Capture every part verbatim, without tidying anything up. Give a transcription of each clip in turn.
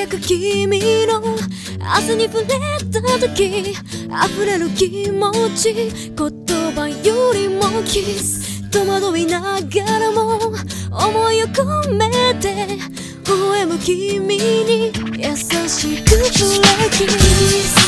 輝く君の汗に触れた時溢れる気持ち、言葉よりもキス、戸惑いながらも思いを込めて微笑む君に優しく触れキス。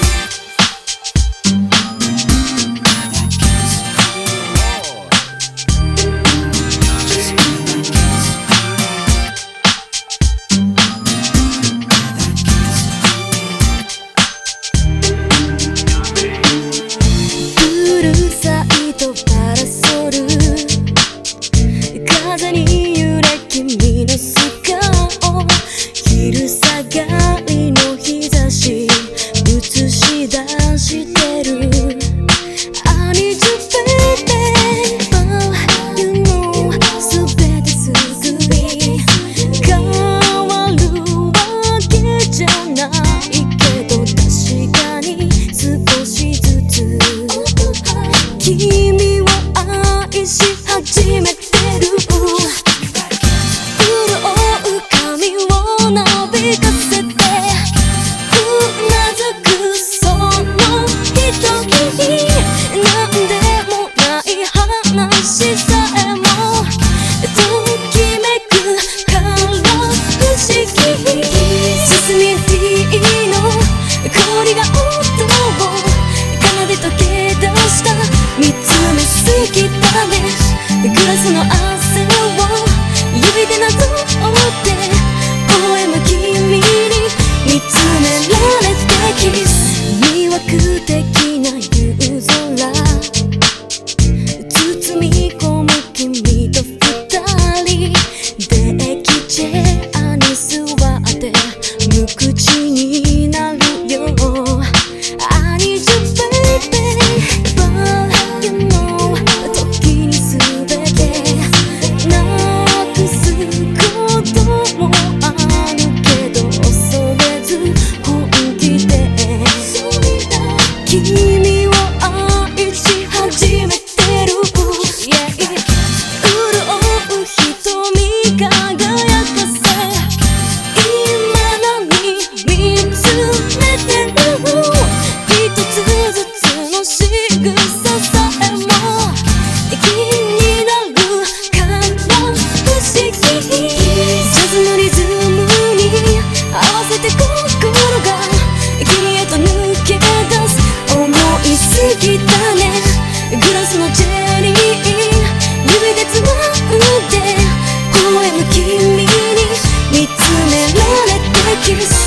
風に揺れ君の素顔、昼下がりの日差し映し出してる。 I need you baby, oh you know 全てすぐに変わるわけじゃないけど、確かに少しずつ君を愛し始めてグラスの汗を指でなぞって微笑む君に見つめられてキス。魅惑的な夕空包み込む君と二人、デッキチェアに座って無口になるよ。 I need you baby, but you know 時にす君を愛し始めてる、yeah. 潤う瞳輝かせ今何見つめてる。一つずつの仕草さえも気になるから不思議。ジャズのリズムに合わせて心が君へと抜け出す。思いすぎたね、グラスのチェリー指でつまんで微笑む君に見つめられてキス。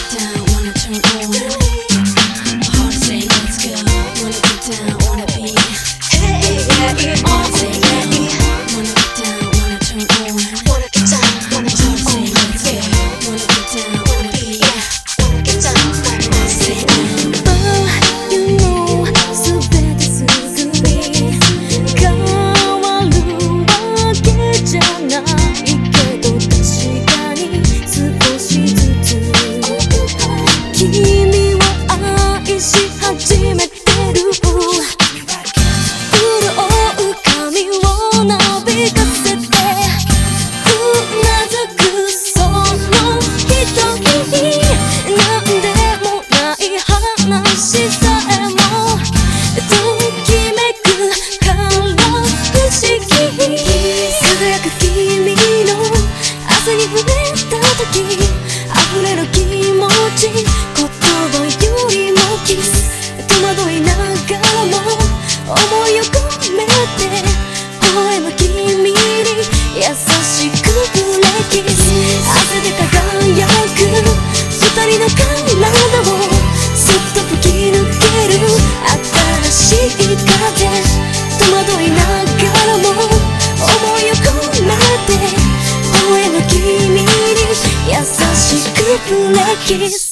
君を愛し始めてる。潤う髪をなびかせてうなずくその瞳、なんでもない話さえもときめくから不思議。輝く君の汗に触れた時溢れる気持ち、言葉よりもキス、戸惑いながらも思いを込めて微笑む君に優しく触れキス。汗で輝く二人の体をすっと吹き抜ける新しい風、戸惑いながらも思いを込めて微笑む君に優しく触れキス。